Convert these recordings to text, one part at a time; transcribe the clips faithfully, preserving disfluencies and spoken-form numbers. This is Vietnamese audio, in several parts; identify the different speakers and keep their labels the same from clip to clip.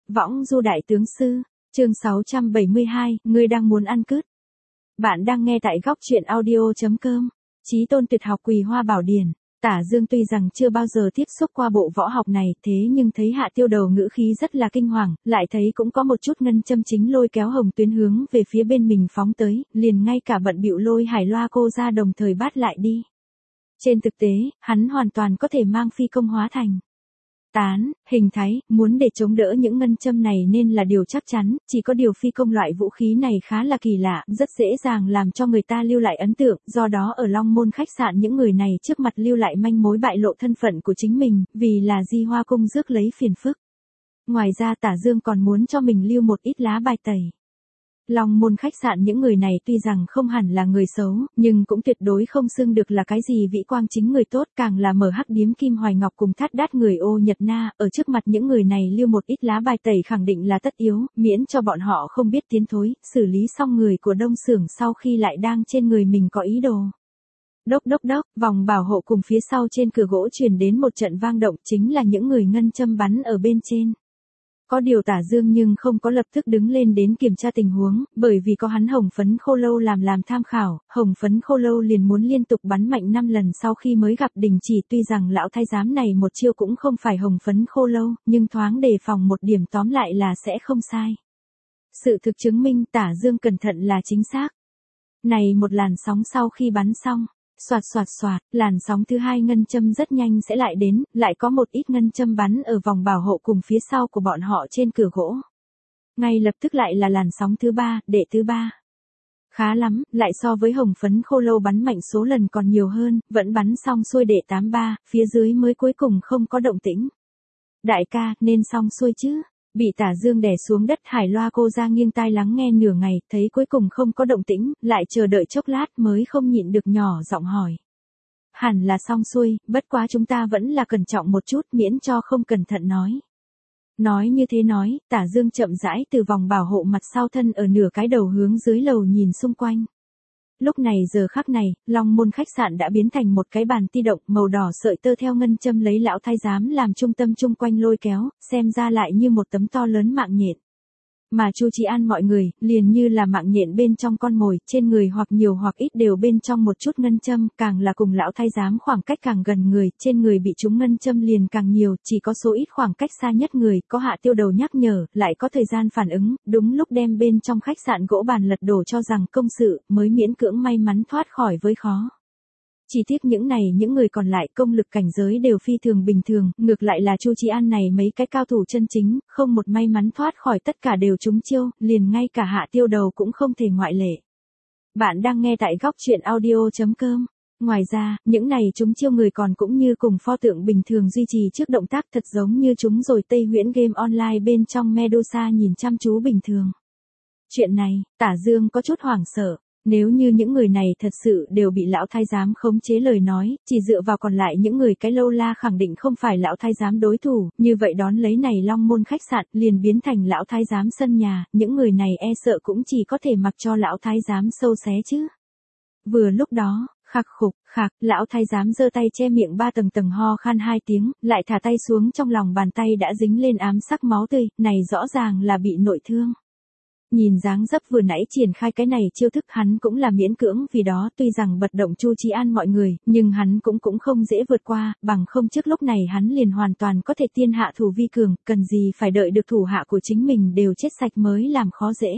Speaker 1: Võng du đại tướng sư, chương sáu trăm bảy mươi hai, ngươi đang muốn ăn cứt. Bạn đang nghe tại góc truyện audio.com. Chí tôn tuyệt học Quỳ Hoa Bảo Điển. Tả Dương tuy rằng chưa bao giờ tiếp xúc qua bộ võ học này, thế nhưng thấy Hạ Tiêu Đầu ngữ khí rất là kinh hoàng, lại thấy cũng có một chút ngân châm chính lôi kéo Hồng Tuyến hướng về phía bên mình phóng tới, liền ngay cả bận bịu lôi Hải Loa cô ra đồng thời bắt lại đi. Trên thực tế, hắn hoàn toàn có thể mang phi công hóa thành tán, hình thái, muốn để chống đỡ những ngân châm này nên là điều chắc chắn, chỉ có điều phi công loại vũ khí này khá là kỳ lạ, rất dễ dàng làm cho người ta lưu lại ấn tượng, do đó ở Long Môn khách sạn những người này trước mặt lưu lại manh mối bại lộ thân phận của chính mình, vì là Di Hoa Cung rước lấy phiền phức. Ngoài ra Tả Dương còn muốn cho mình lưu một ít lá bài tẩy. Long Môn khách sạn những người này tuy rằng không hẳn là người xấu, nhưng cũng tuyệt đối không xưng được là cái gì vĩ quang chính người tốt, càng là mở hắc điếm Kim Hoài Ngọc cùng thát đát người Ô Nhật Na, ở trước mặt những người này lưu một ít lá bài tẩy khẳng định là tất yếu, miễn cho bọn họ không biết tiến thối, xử lý xong người của Đông Xưởng sau khi lại đang trên người mình có ý đồ. Đốc đốc đốc, vòng bảo hộ cùng phía sau trên cửa gỗ truyền đến một trận vang động, chính là những người ngân châm bắn ở bên trên. Có điều Tả Dương nhưng không có lập tức đứng lên đến kiểm tra tình huống, bởi vì có hắn Hồng Phấn Khô Lâu làm làm tham khảo, Hồng Phấn Khô Lâu liền muốn liên tục bắn mạnh năm lần sau khi mới gặp đình chỉ, tuy rằng lão thái giám này một chiêu cũng không phải Hồng Phấn Khô Lâu, nhưng thoáng đề phòng một điểm tóm lại là sẽ không sai. Sự thực chứng minh Tả Dương cẩn thận là chính xác. Này một làn sóng sau khi bắn xong, xoạt xoạt xoạt, làn sóng thứ hai ngân châm rất nhanh sẽ lại đến, lại có một ít ngân châm bắn ở vòng bảo hộ cùng phía sau của bọn họ trên cửa gỗ. Ngay lập tức lại là làn sóng thứ ba, đệ thứ ba. Khá lắm, lại so với Hồng Phấn Khô Lâu bắn mạnh số lần còn nhiều hơn, vẫn bắn xong xuôi đệ tám ba, phía dưới mới cuối cùng không có động tĩnh. Đại ca, nên xong xuôi chứ? Bị Tả Dương đè xuống đất, Hải Loa cô ra nghiêng tai lắng nghe nửa ngày, thấy cuối cùng không có động tĩnh, lại chờ đợi chốc lát mới không nhịn được nhỏ giọng hỏi. Hẳn là xong xuôi, bất quá chúng ta vẫn là cẩn trọng một chút miễn cho không cẩn thận nói. Nói như thế nói, Tả Dương chậm rãi từ vòng bảo hộ mặt sau thân ở nửa cái đầu hướng dưới lầu nhìn xung quanh. Lúc này giờ khắc này, Long Môn khách sạn đã biến thành một cái bàn ti động màu đỏ sợi tơ theo ngân châm lấy lão thái giám làm trung tâm chung quanh lôi kéo, xem ra lại như một tấm to lớn mạng nhện. Mà Chu Chí An mọi người, liền như là mạng nhện bên trong con mồi, trên người hoặc nhiều hoặc ít đều bên trong một chút ngân châm, càng là cùng lão thái giám khoảng cách càng gần người, trên người bị trúng ngân châm liền càng nhiều, chỉ có số ít khoảng cách xa nhất người, có Hạ Tiêu Đầu nhắc nhở, lại có thời gian phản ứng, đúng lúc đem bên trong khách sạn gỗ bàn lật đổ cho rằng công sự, mới miễn cưỡng may mắn thoát khỏi với khó. Chỉ tiếc những này những người còn lại công lực cảnh giới đều phi thường bình thường, ngược lại là Chu Chí An này mấy cái cao thủ chân chính, không một may mắn thoát khỏi tất cả đều trúng chiêu, liền ngay cả Hạ Tiêu Đầu cũng không thể ngoại lệ. Bạn đang nghe tại góc truyện audio.com. Ngoài ra, những này trúng chiêu người còn cũng như cùng pho tượng bình thường duy trì trước động tác thật giống như chúng rồi Tây Huyễn Game Online bên trong Medusa nhìn chăm chú bình thường. Chuyện này, Tả Dương có chút hoảng sợ. Nếu như những người này thật sự đều bị lão thái giám khống chế lời nói, chỉ dựa vào còn lại những người cái lâu la khẳng định không phải lão thái giám đối thủ, như vậy đón lấy này Long Môn khách sạn liền biến thành lão thái giám sân nhà, những người này e sợ cũng chỉ có thể mặc cho lão thái giám sâu xé chứ. Vừa lúc đó, khạc khục, khạc, lão thái giám giơ tay che miệng ba tầng tầng ho khan hai tiếng, lại thả tay xuống, trong lòng bàn tay đã dính lên ám sắc máu tươi, này rõ ràng là bị nội thương. Nhìn dáng dấp vừa nãy triển khai cái này chiêu thức hắn cũng là miễn cưỡng, vì đó tuy rằng bật động Chu Chí An mọi người, nhưng hắn cũng cũng không dễ vượt qua, bằng không trước lúc này hắn liền hoàn toàn có thể tiên hạ thủ vi cường, cần gì phải đợi được thủ hạ của chính mình đều chết sạch mới làm khó dễ.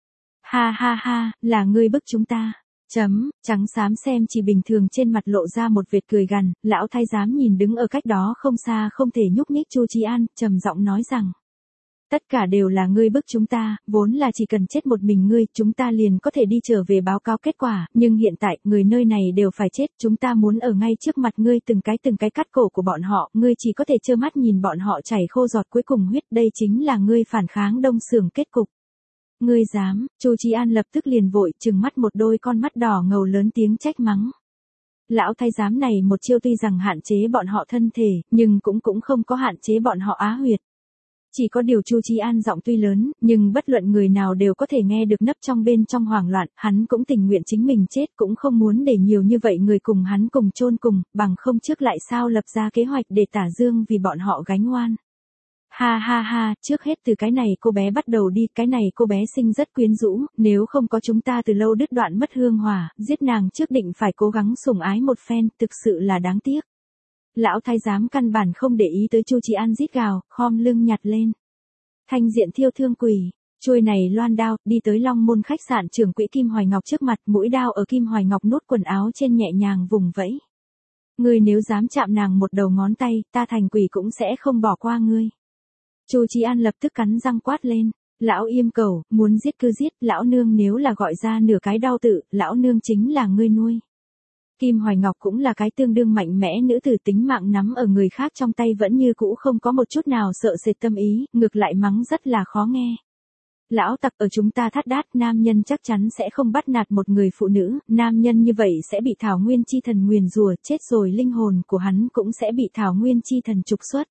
Speaker 1: Ha ha ha, là ngươi bức chúng ta. Chấm, trắng xám xem chỉ bình thường trên mặt lộ ra một vệt cười gằn, lão thái giám nhìn đứng ở cách đó không xa không thể nhúc nhích Chu Chí An, trầm giọng nói rằng. Tất cả đều là ngươi bức chúng ta, vốn là chỉ cần chết một mình ngươi, chúng ta liền có thể đi trở về báo cáo kết quả, nhưng hiện tại, người nơi này đều phải chết, chúng ta muốn ở ngay trước mặt ngươi từng cái từng cái cắt cổ của bọn họ, ngươi chỉ có thể trơ mắt nhìn bọn họ chảy khô giọt cuối cùng huyết, đây chính là ngươi phản kháng Đông Xưởng kết cục. Ngươi dám, Chu Chí An lập tức liền vội, trừng mắt một đôi con mắt đỏ ngầu lớn tiếng trách mắng. Lão thái giám này một chiêu tuy rằng hạn chế bọn họ thân thể, nhưng cũng cũng không có hạn chế bọn họ á huyệt. Chỉ có điều Chu Chí An giọng tuy lớn, nhưng bất luận người nào đều có thể nghe được nấp trong bên trong hoảng loạn, hắn cũng tình nguyện chính mình chết cũng không muốn để nhiều như vậy người cùng hắn cùng chôn cùng, bằng không trước lại sao lập ra kế hoạch để Tả Dương vì bọn họ gánh oan. Ha ha ha, trước hết từ cái này cô bé bắt đầu đi, cái này cô bé xinh rất quyến rũ, nếu không có chúng ta từ lâu đứt đoạn mất hương hỏa, giết nàng trước định phải cố gắng sủng ái một phen, thực sự là đáng tiếc. Lão thái giám căn bản không để ý tới Chu Chí An rít gào, khom lưng nhặt lên. Thanh diện thiêu thương quỷ, chuôi này loan đao, đi tới Long Môn khách sạn trưởng quỹ Kim Hoài Ngọc trước mặt, mũi đao ở Kim Hoài Ngọc nút quần áo trên nhẹ nhàng vùng vẫy. Ngươi nếu dám chạm nàng một đầu ngón tay, ta thành quỷ cũng sẽ không bỏ qua ngươi. Chu Chí An lập tức cắn răng quát lên, lão im cẩu, muốn giết cứ giết, lão nương nếu là gọi ra nửa cái đau tự, lão nương chính là ngươi nuôi. Kim Hoài Ngọc cũng là cái tương đương mạnh mẽ nữ tử, tính mạng nắm ở người khác trong tay vẫn như cũ không có một chút nào sợ sệt tâm ý, ngược lại mắng rất là khó nghe. Lão tặc, ở chúng ta Thát Đát, nam nhân chắc chắn sẽ không bắt nạt một người phụ nữ, nam nhân như vậy sẽ bị Thảo Nguyên chi thần nguyền rủa, chết rồi linh hồn của hắn cũng sẽ bị Thảo Nguyên chi thần trục xuất.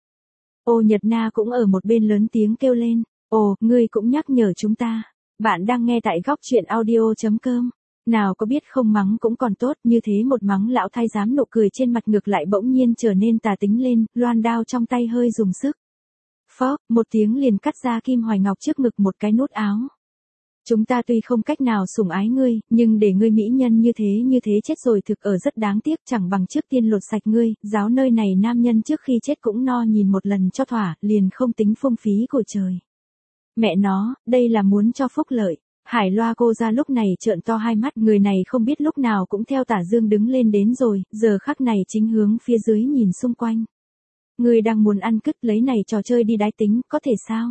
Speaker 1: Ô Nhật Na cũng ở một bên lớn tiếng kêu lên, ồ, ngươi cũng nhắc nhở chúng ta. Bạn đang nghe tại góc truyện audio chấm com. Nào có biết không, mắng cũng còn tốt, như thế một mắng lão thái giám nụ cười trên mặt ngược lại bỗng nhiên trở nên tà tính lên, loan đao trong tay hơi dùng sức. Phó, một tiếng liền cắt ra Kim Hoài Ngọc trước ngực một cái nút áo. Chúng ta tuy không cách nào sủng ái ngươi, nhưng để ngươi mỹ nhân như thế như thế chết rồi thực ở rất đáng tiếc, chẳng bằng trước tiên lột sạch ngươi, giáo nơi này nam nhân trước khi chết cũng no nhìn một lần cho thỏa, liền không tính phung phí của trời. Mẹ nó, đây là muốn cho phúc lợi. Hải Loa cô ra lúc này trợn to hai mắt, người này không biết lúc nào cũng theo Tả Dương đứng lên đến rồi, giờ khắc này chính hướng phía dưới nhìn xung quanh. Người đang muốn ăn cứt, lấy này trò chơi đi đái tính, có thể sao?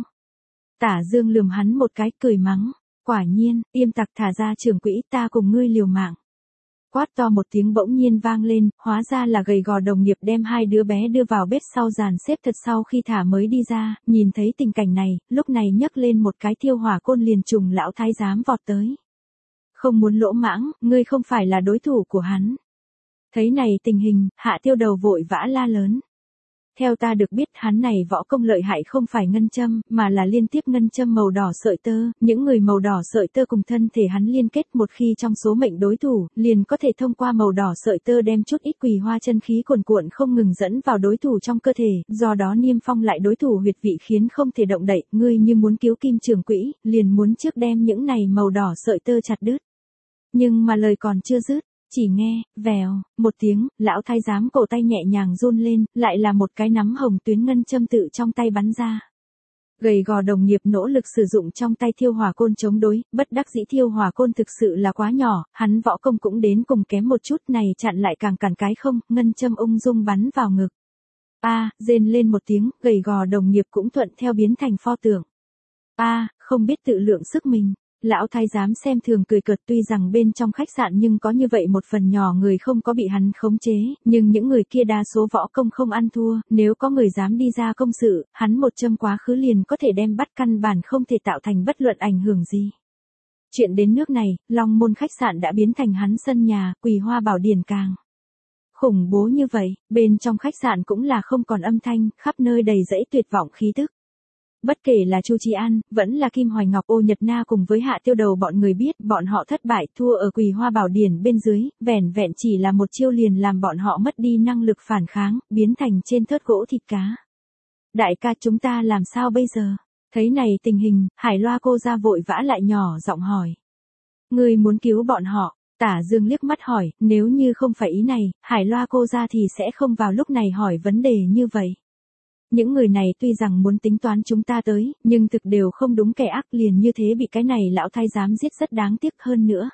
Speaker 1: Tả Dương lườm hắn một cái, cười mắng, quả nhiên, im tặc, thả ra trưởng quỹ, ta cùng ngươi liều mạng. Quát to một tiếng bỗng nhiên vang lên, hóa ra là gầy gò đồng nghiệp đem hai đứa bé đưa vào bếp sau dàn xếp thật sau khi thả mới đi ra, nhìn thấy tình cảnh này, lúc này nhấc lên một cái thiêu hỏa côn liền trùng lão thái giám vọt tới. Không muốn lỗ mãng, ngươi không phải là đối thủ của hắn. Thấy này tình hình, Hạ Tiêu Đầu vội vã la lớn. Theo ta được biết, hắn này võ công lợi hại không phải ngân châm, mà là liên tiếp ngân châm màu đỏ sợi tơ, những người màu đỏ sợi tơ cùng thân thể hắn liên kết, một khi trong số mệnh đối thủ, liền có thể thông qua màu đỏ sợi tơ đem chút ít quỳ hoa chân khí cuồn cuộn không ngừng dẫn vào đối thủ trong cơ thể, do đó niêm phong lại đối thủ huyệt vị khiến không thể động đậy, ngươi như muốn cứu Kim trưởng quỹ, liền muốn trước đem những này màu đỏ sợi tơ chặt đứt. Nhưng mà lời còn chưa dứt, chỉ nghe, vèo, một tiếng, lão thái giám cổ tay nhẹ nhàng run lên, lại là một cái nắm hồng tuyến ngân châm tự trong tay bắn ra. Gầy gò đồng nghiệp nỗ lực sử dụng trong tay thiêu hỏa côn chống đối, bất đắc dĩ thiêu hỏa côn thực sự là quá nhỏ, hắn võ công cũng đến cùng kém một chút, này chặn lại càng cản cái không, ngân châm ung dung bắn vào ngực. A, à, rên lên một tiếng, gầy gò đồng nghiệp cũng thuận theo biến thành pho tượng. A, à, không biết tự lượng sức mình. Lão thái giám xem thường cười cợt, tuy rằng bên trong khách sạn nhưng có như vậy một phần nhỏ người không có bị hắn khống chế, nhưng những người kia đa số võ công không ăn thua, nếu có người dám đi ra công sự, hắn một châm quá khứ liền có thể đem bắt, căn bản không thể tạo thành bất luận ảnh hưởng gì. Chuyện đến nước này, Long Môn khách sạn đã biến thành hắn sân nhà, Quỳ Hoa Bảo Điển càng khủng bố như vậy, bên trong khách sạn cũng là không còn âm thanh, khắp nơi đầy rẫy tuyệt vọng khí tức. Bất kể là Chu Chí An, vẫn là Kim Hoài Ngọc, Ô Nhật Na cùng với Hạ Tiêu Đầu bọn người biết, bọn họ thất bại, thua ở Quỳ Hoa Bảo Điển bên dưới, vẻn vẹn chỉ là một chiêu liền làm bọn họ mất đi năng lực phản kháng, biến thành trên thớt gỗ thịt cá. Đại ca, chúng ta làm sao bây giờ? Thấy này tình hình, Hải Loa cô ra vội vã lại nhỏ giọng hỏi. Ngươi muốn cứu bọn họ? Tả Dương liếc mắt hỏi, nếu như không phải ý này, Hải Loa cô ra thì sẽ không vào lúc này hỏi vấn đề như vậy. Những người này tuy rằng muốn tính toán chúng ta tới, nhưng thực đều không đúng, kẻ ác liền như thế bị cái này lão thái giám giết rất đáng tiếc hơn nữa.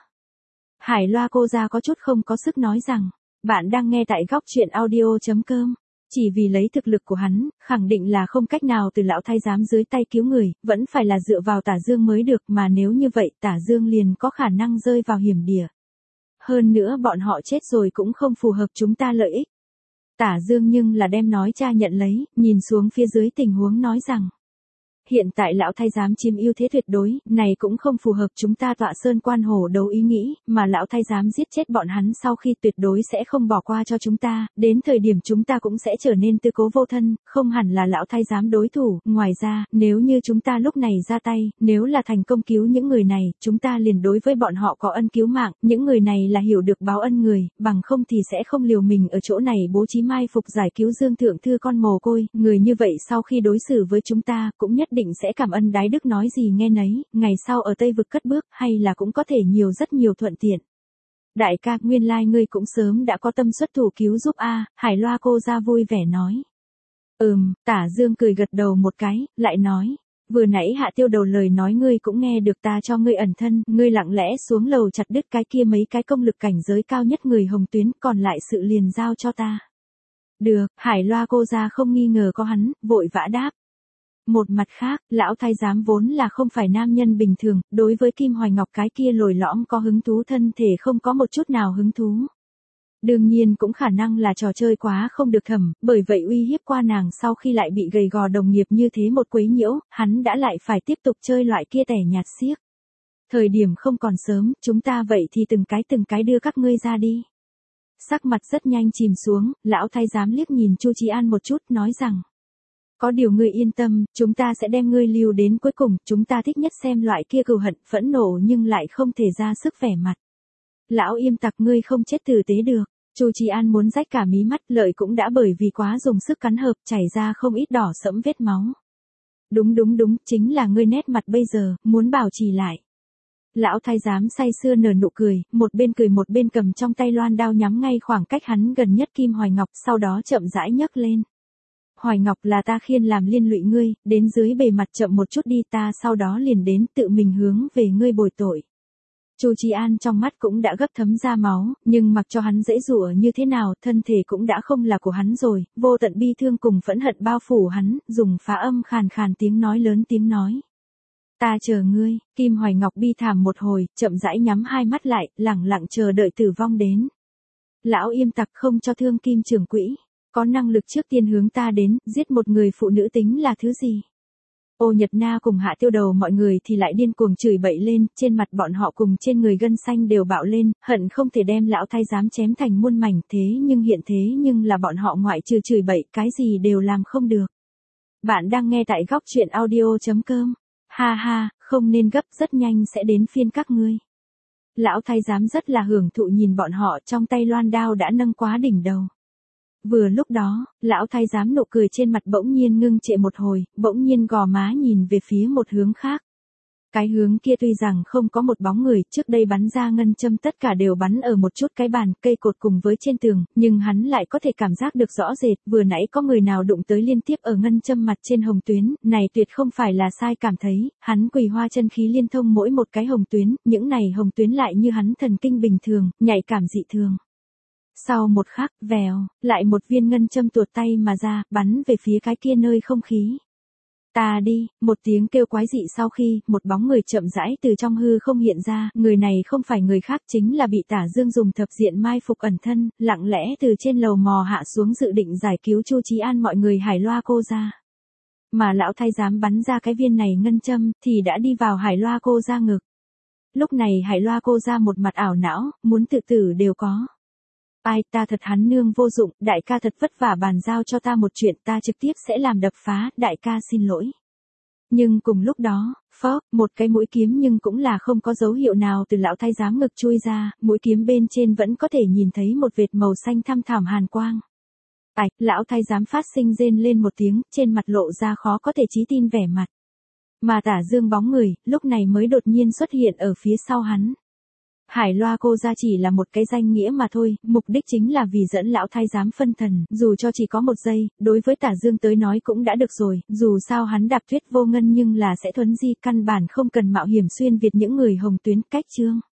Speaker 1: Hải Loa cô ra có chút không có sức nói rằng, bạn đang nghe tại góc truyện audio chấm com. Chỉ vì lấy thực lực của hắn, khẳng định là không cách nào từ lão thái giám dưới tay cứu người, vẫn phải là dựa vào Tả Dương mới được, mà nếu như vậy Tả Dương liền có khả năng rơi vào hiểm địa. Hơn nữa bọn họ chết rồi cũng không phù hợp chúng ta lợi ích. Tả Dương nhưng là đem nói cha nhận lấy, nhìn xuống phía dưới tình huống nói rằng. hiện tại lão thái giám chiếm ưu thế tuyệt đối, này cũng không phù hợp chúng ta tọa sơn quan hổ đấu ý nghĩ, mà lão thái giám giết chết bọn hắn sau khi tuyệt đối sẽ không bỏ qua cho chúng ta, đến thời điểm chúng ta cũng sẽ trở nên tư cố vô thân, không hẳn là lão thái giám đối thủ, ngoài ra, nếu như chúng ta lúc này ra tay, nếu là thành công cứu những người này, chúng ta liền đối với bọn họ có ân cứu mạng, những người này là hiểu được báo ân người, bằng không thì sẽ không liều mình ở chỗ này bố trí mai phục giải cứu Dương thượng thư con mồ côi, người như vậy sau khi đối xử với chúng ta, cũng nhất định sẽ cảm ơn đái đức nói gì nghe nấy, ngày sau ở Tây vực cất bước, hay là cũng có thể nhiều rất nhiều thuận tiện. Đại ca, nguyên lai ngươi cũng sớm đã có tâm xuất thủ cứu giúp a, Hải Loa cô ra vui vẻ nói. Ừm, Tả Dương cười gật đầu một cái, lại nói. Vừa nãy Hạ Tiêu Đầu lời nói ngươi cũng nghe được, ta cho ngươi ẩn thân, ngươi lặng lẽ xuống lầu chặt đứt cái kia mấy cái công lực cảnh giới cao nhất người Hồng Tuyến, còn lại sự liền giao cho ta. Được, Hải Loa cô ra không nghi ngờ có hắn, vội vã đáp. Một mặt khác, lão thái giám vốn là không phải nam nhân bình thường, đối với Kim Hoài Ngọc cái kia lồi lõm có hứng thú thân thể không có một chút nào hứng thú. Đương nhiên cũng khả năng là trò chơi quá không được thẩm, bởi vậy uy hiếp qua nàng sau khi lại bị gầy gò đồng nghiệp như thế một quấy nhiễu, hắn đã lại phải tiếp tục chơi loại kia tẻ nhạt xiếc. Thời điểm không còn sớm, chúng ta vậy thì từng cái từng cái đưa các ngươi ra đi. Sắc mặt rất nhanh chìm xuống, lão thái giám liếc nhìn Chu Chí An một chút, nói rằng. Có điều ngươi yên tâm, chúng ta sẽ đem ngươi lưu đến cuối cùng, chúng ta thích nhất xem loại kia cừu hận, phẫn nộ nhưng lại không thể ra sức vẻ mặt. Lão Yêm tặc, ngươi không chết tử tế được. Chu Chí An muốn rách cả mí mắt, lợi cũng đã bởi vì quá dùng sức cắn hợp, chảy ra không ít đỏ sẫm vết máu. Đúng đúng đúng, chính là ngươi nét mặt bây giờ, muốn bảo trì lại. Lão thái giám say sưa nở nụ cười, một bên cười một bên cầm trong tay loan đao nhắm ngay khoảng cách hắn gần nhất Kim Hoài Ngọc, sau đó chậm rãi nhấc lên. Hoài Ngọc, là ta khiên làm liên lụy ngươi, đến dưới bề mặt chậm một chút đi, ta sau đó liền đến tự mình hướng về ngươi bồi tội. Chu Chí An trong mắt cũng đã gấp thấm ra máu, nhưng mặc cho hắn dễ dụa như thế nào, thân thể cũng đã không là của hắn rồi, vô tận bi thương cùng phẫn hận bao phủ hắn, dùng phá âm khàn khàn tiếng nói lớn tiếng nói. Ta chờ ngươi. Kim Hoài Ngọc bi thảm một hồi, chậm rãi nhắm hai mắt lại, lẳng lặng chờ đợi tử vong đến. Lão Yêm tặc, không cho thương Kim trưởng quỹ. Có năng lực trước tiên hướng ta đến, giết một người phụ nữ tính là thứ gì? Ô Nhật Na cùng Hạ Tiêu Đầu mọi người thì lại điên cuồng chửi bậy lên, trên mặt bọn họ cùng trên người gân xanh đều bạo lên, hận không thể đem lão thái giám chém thành muôn mảnh, thế nhưng hiện thế nhưng là bọn họ ngoại trừ chửi bậy, cái gì đều làm không được. Bạn đang nghe tại góc truyện audio chấm com. Ha ha, không nên gấp, rất nhanh sẽ đến phiên các ngươi. Lão thái giám rất là hưởng thụ nhìn bọn họ, trong tay loan đao đã nâng quá đỉnh đầu. Vừa lúc đó, lão thái giám nụ cười trên mặt bỗng nhiên ngưng trệ một hồi, bỗng nhiên gò má nhìn về phía một hướng khác. Cái hướng kia tuy rằng không có một bóng người, trước đây bắn ra ngân châm tất cả đều bắn ở một chút cái bàn, cây cột cùng với trên tường, nhưng hắn lại có thể cảm giác được rõ rệt, vừa nãy có người nào đụng tới liên tiếp ở ngân châm mặt trên hồng tuyến, này tuyệt không phải là sai cảm thấy, hắn quỳ hoa chân khí liên thông mỗi một cái hồng tuyến, những này hồng tuyến lại như hắn thần kinh bình thường, nhạy cảm dị thường. Sau một khắc, vèo, lại một viên ngân châm tuột tay mà ra, bắn về phía cái kia nơi không khí. Ta đi, một tiếng kêu quái dị sau khi, một bóng người chậm rãi từ trong hư không hiện ra, người này không phải người khác chính là bị Tả Dương dùng thập diện mai phục ẩn thân, lặng lẽ từ trên lầu mò hạ xuống dự định giải cứu Chu Chí An mọi người Hải Loa cô ra. Mà lão thái giám bắn ra cái viên này ngân châm, thì đã đi vào Hải Loa cô ra ngực. Lúc này Hải Loa cô ra một mặt ảo não, muốn tự tử đều có. Ai, ta thật hắn nương vô dụng, đại ca thật vất vả bàn giao cho ta một chuyện, ta trực tiếp sẽ làm đập phá, đại ca xin lỗi. Nhưng cùng lúc đó, phó, một cái mũi kiếm nhưng cũng là không có dấu hiệu nào từ lão thái giám ngực chui ra, mũi kiếm bên trên vẫn có thể nhìn thấy một vệt màu xanh thăm thẳm hàn quang. Ai, lão thái giám phát sinh rên lên một tiếng, trên mặt lộ ra khó có thể chí tin vẻ mặt. Mà Tả Dương bóng người, lúc này mới đột nhiên xuất hiện ở phía sau hắn. Hải Loa cô ra chỉ là một cái danh nghĩa mà thôi, mục đích chính là vì dẫn lão thái giám phân thần, dù cho chỉ có một giây, đối với Tả Dương tới nói cũng đã được rồi, dù sao hắn đạp tuyết vô ngân nhưng là sẽ thuấn di, căn bản không cần mạo hiểm xuyên việt những người hồng tuyến, cách chương.